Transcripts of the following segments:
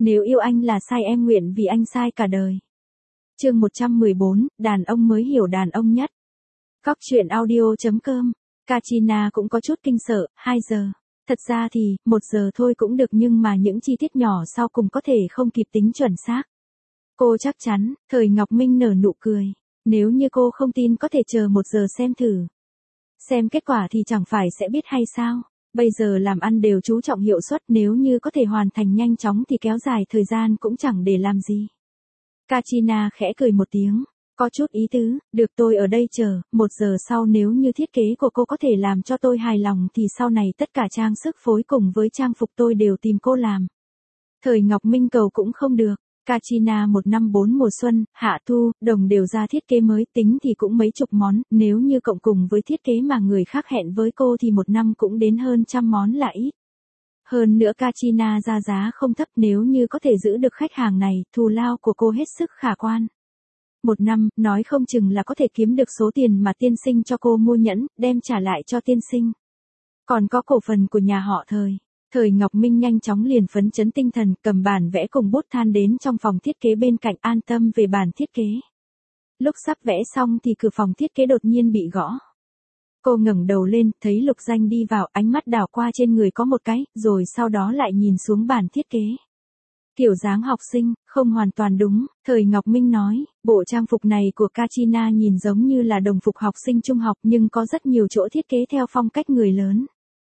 Nếu yêu anh là sai em nguyện vì anh sai cả đời. Chương 114, đàn ông mới hiểu đàn ông nhất. Góc truyện audio.com. Katrina cũng có chút kinh sợ, 2 giờ. Thật ra thì, 1 giờ thôi cũng được nhưng mà những chi tiết nhỏ sau cùng có thể không kịp tính chuẩn xác. Cô chắc chắn, Thời Ngọc Minh nở nụ cười. Nếu như cô không tin có thể chờ 1 giờ xem thử. Xem kết quả thì chẳng phải sẽ biết hay sao. Bây giờ làm ăn đều chú trọng hiệu suất, nếu như có thể hoàn thành nhanh chóng thì kéo dài thời gian cũng chẳng để làm gì. Katrina khẽ cười một tiếng. Có chút ý tứ, được tôi ở đây chờ, 1 giờ sau nếu như thiết kế của cô có thể làm cho tôi hài lòng thì sau này tất cả trang sức phối cùng với trang phục tôi đều tìm cô làm. Thời Ngọc Minh cầu cũng không được. Katrina 1 năm 4 mùa xuân, hạ thu, đồng đều ra thiết kế mới, tính thì cũng mấy chục món, nếu như cộng cùng với thiết kế mà người khác hẹn với cô thì 1 năm cũng đến hơn 100 món là ít. Hơn nữa Katrina ra giá không thấp, nếu như có thể giữ được khách hàng này, thù lao của cô hết sức khả quan. 1 năm, nói không chừng là có thể kiếm được số tiền mà tiên sinh cho cô mua nhẫn, đem trả lại cho tiên sinh. Còn có cổ phần của nhà họ Thời. Thời Ngọc Minh nhanh chóng liền phấn chấn tinh thần, cầm bản vẽ cùng bút than đến trong phòng thiết kế bên cạnh, an tâm về bản thiết kế. Lúc sắp vẽ xong thì cửa phòng thiết kế đột nhiên bị gõ. Cô ngẩng đầu lên, thấy Lục Danh đi vào, ánh mắt đảo qua trên người có một cái, rồi sau đó lại nhìn xuống bản thiết kế. Kiểu dáng học sinh, không hoàn toàn đúng, Thời Ngọc Minh nói, bộ trang phục này của Katrina nhìn giống như là đồng phục học sinh trung học nhưng có rất nhiều chỗ thiết kế theo phong cách người lớn.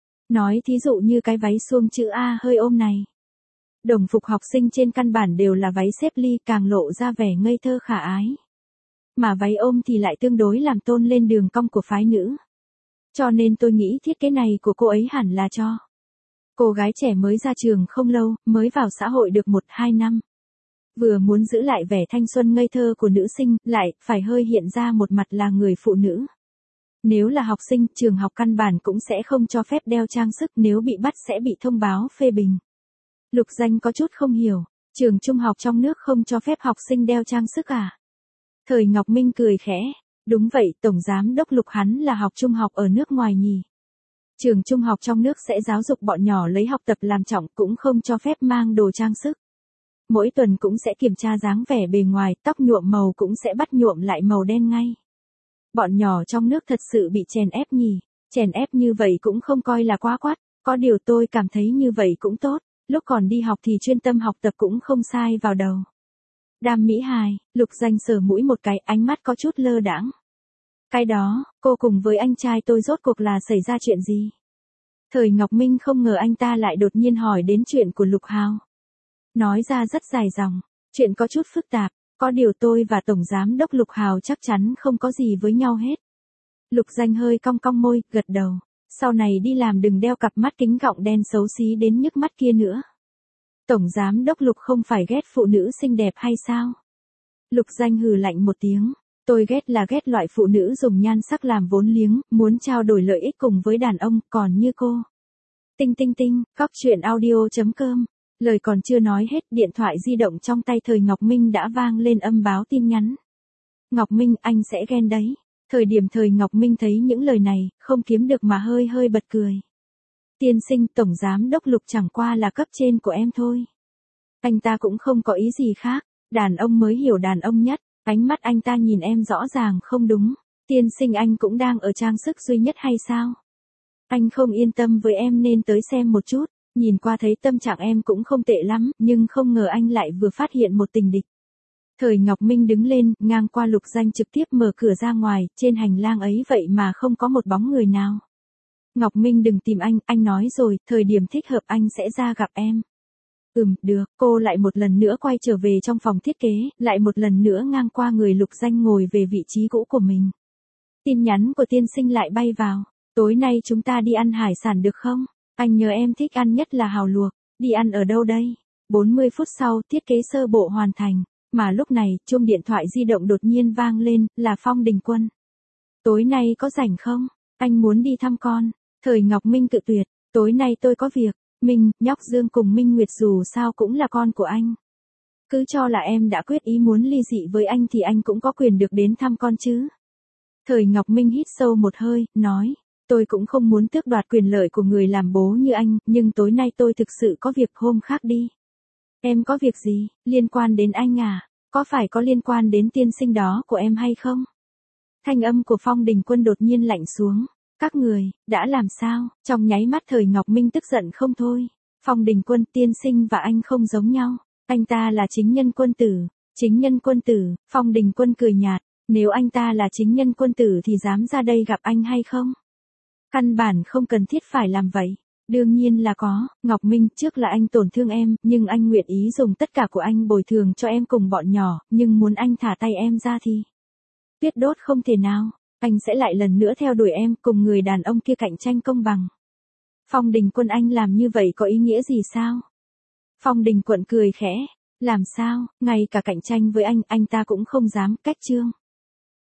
Nói thí dụ như cái váy suông chữ A hơi ôm này. Đồng phục học sinh trên căn bản đều là váy xếp ly, càng lộ ra vẻ ngây thơ khả ái. Mà váy ôm thì lại tương đối làm tôn lên đường cong của phái nữ. Cho nên tôi nghĩ thiết kế này của cô ấy hẳn là cho cô gái trẻ mới ra trường không lâu, mới vào xã hội được 1-2 năm. Vừa muốn giữ lại vẻ thanh xuân ngây thơ của nữ sinh, lại phải hơi hiện ra một mặt là người phụ nữ. Nếu là học sinh, trường học căn bản cũng sẽ không cho phép đeo trang sức, nếu bị bắt sẽ bị thông báo phê bình. Lục Danh có chút không hiểu, trường trung học trong nước không cho phép học sinh đeo trang sức à? Thời Ngọc Minh cười khẽ, đúng vậy, Tổng Giám Đốc Lục hắn là học trung học ở nước ngoài nhỉ. Trường trung học trong nước sẽ giáo dục bọn nhỏ lấy học tập làm trọng, cũng không cho phép mang đồ trang sức. Mỗi tuần cũng sẽ kiểm tra dáng vẻ bề ngoài, tóc nhuộm màu cũng sẽ bắt nhuộm lại màu đen ngay. Bọn nhỏ trong nước thật sự bị chèn ép nhỉ, chèn ép như vậy cũng không coi là quá quát, có điều tôi cảm thấy như vậy cũng tốt, lúc còn đi học thì chuyên tâm học tập cũng không sai vào đầu. Đam mỹ hài, Lục Danh sờ mũi một cái, ánh mắt có chút lơ đãng. Cái đó, cô cùng với anh trai tôi rốt cuộc là xảy ra chuyện gì? Thời Ngọc Minh không ngờ anh ta lại đột nhiên hỏi đến chuyện của Lục Hào. Nói ra rất dài dòng, chuyện có chút phức tạp, có điều tôi và Tổng Giám Đốc Lục Hào chắc chắn không có gì với nhau hết. Lục Danh hơi cong cong môi, gật đầu. Sau này đi làm đừng đeo cặp mắt kính gọng đen xấu xí đến nhức mắt kia nữa. Tổng Giám Đốc Lục không phải ghét phụ nữ xinh đẹp hay sao? Lục Danh hừ lạnh một tiếng. Tôi ghét là ghét loại phụ nữ dùng nhan sắc làm vốn liếng, muốn trao đổi lợi ích cùng với đàn ông, còn như cô. Tinh tinh tinh, góc truyện audio.com. Lời còn chưa nói hết, điện thoại di động trong tay Thời Ngọc Minh đã vang lên âm báo tin nhắn. Ngọc Minh, anh sẽ ghen đấy. Thời điểm Thời Ngọc Minh thấy những lời này, không kiếm được mà hơi hơi bật cười. Tiên sinh, Tổng Giám Đốc Lục chẳng qua là cấp trên của em thôi. Anh ta cũng không có ý gì khác, đàn ông mới hiểu đàn ông nhất. Ánh mắt anh ta nhìn em rõ ràng không đúng. Tiên sinh, anh cũng đang ở trang sức duy nhất hay sao? Anh không yên tâm với em nên tới xem một chút. Nhìn qua thấy tâm trạng em cũng không tệ lắm, nhưng không ngờ anh lại vừa phát hiện một tình địch. Thời Ngọc Minh đứng lên, ngang qua Lục Danh trực tiếp mở cửa ra ngoài, trên hành lang ấy vậy mà không có một bóng người nào. Ngọc Minh đừng tìm anh nói rồi, thời điểm thích hợp anh sẽ ra gặp em. Được, cô lại một lần nữa quay trở về trong phòng thiết kế, lại một lần nữa ngang qua người Lục Danh ngồi về vị trí cũ của mình. Tin nhắn của tiên sinh lại bay vào, tối nay chúng ta đi ăn hải sản được không? Anh nhớ em thích ăn nhất là hàu luộc, đi ăn ở đâu đây? 40 phút sau, thiết kế sơ bộ hoàn thành, mà lúc này, chuông điện thoại di động đột nhiên vang lên, là Phong Đình Quân. Tối nay có rảnh không? Anh muốn đi thăm con. Thời Ngọc Minh cự tuyệt, tối nay tôi có việc. Minh, nhóc Dương cùng Minh Nguyệt dù sao cũng là con của anh. Cứ cho là em đã quyết ý muốn ly dị với anh thì anh cũng có quyền được đến thăm con chứ. Thời Ngọc Minh hít sâu một hơi, nói, tôi cũng không muốn tước đoạt quyền lợi của người làm bố như anh, nhưng tối nay tôi thực sự có việc, hôm khác đi. Em có việc gì, liên quan đến anh à? Có phải có liên quan đến tiên sinh đó của em hay không? Thanh âm của Phong Đình Quân đột nhiên lạnh xuống. Các người, đã làm sao? Trong nháy mắt Thời Ngọc Minh tức giận không thôi. Phong Đình Quân, tiên sinh và anh không giống nhau. Anh ta là chính nhân quân tử. Chính nhân quân tử, Phong Đình Quân cười nhạt. Nếu anh ta là chính nhân quân tử thì dám ra đây gặp anh hay không? Căn bản không cần thiết phải làm vậy. Đương nhiên là có, Ngọc Minh, trước là anh tổn thương em, nhưng anh nguyện ý dùng tất cả của anh bồi thường cho em cùng bọn nhỏ, nhưng muốn anh thả tay em ra thì tuyệt đốt không thể nào. Anh sẽ lại lần nữa theo đuổi em cùng người đàn ông kia cạnh tranh công bằng. Phong Đình Quân, anh làm như vậy có ý nghĩa gì sao? Phong Đình Quận cười khẽ. Làm sao, ngay cả cạnh tranh với anh ta cũng không dám, cách trương.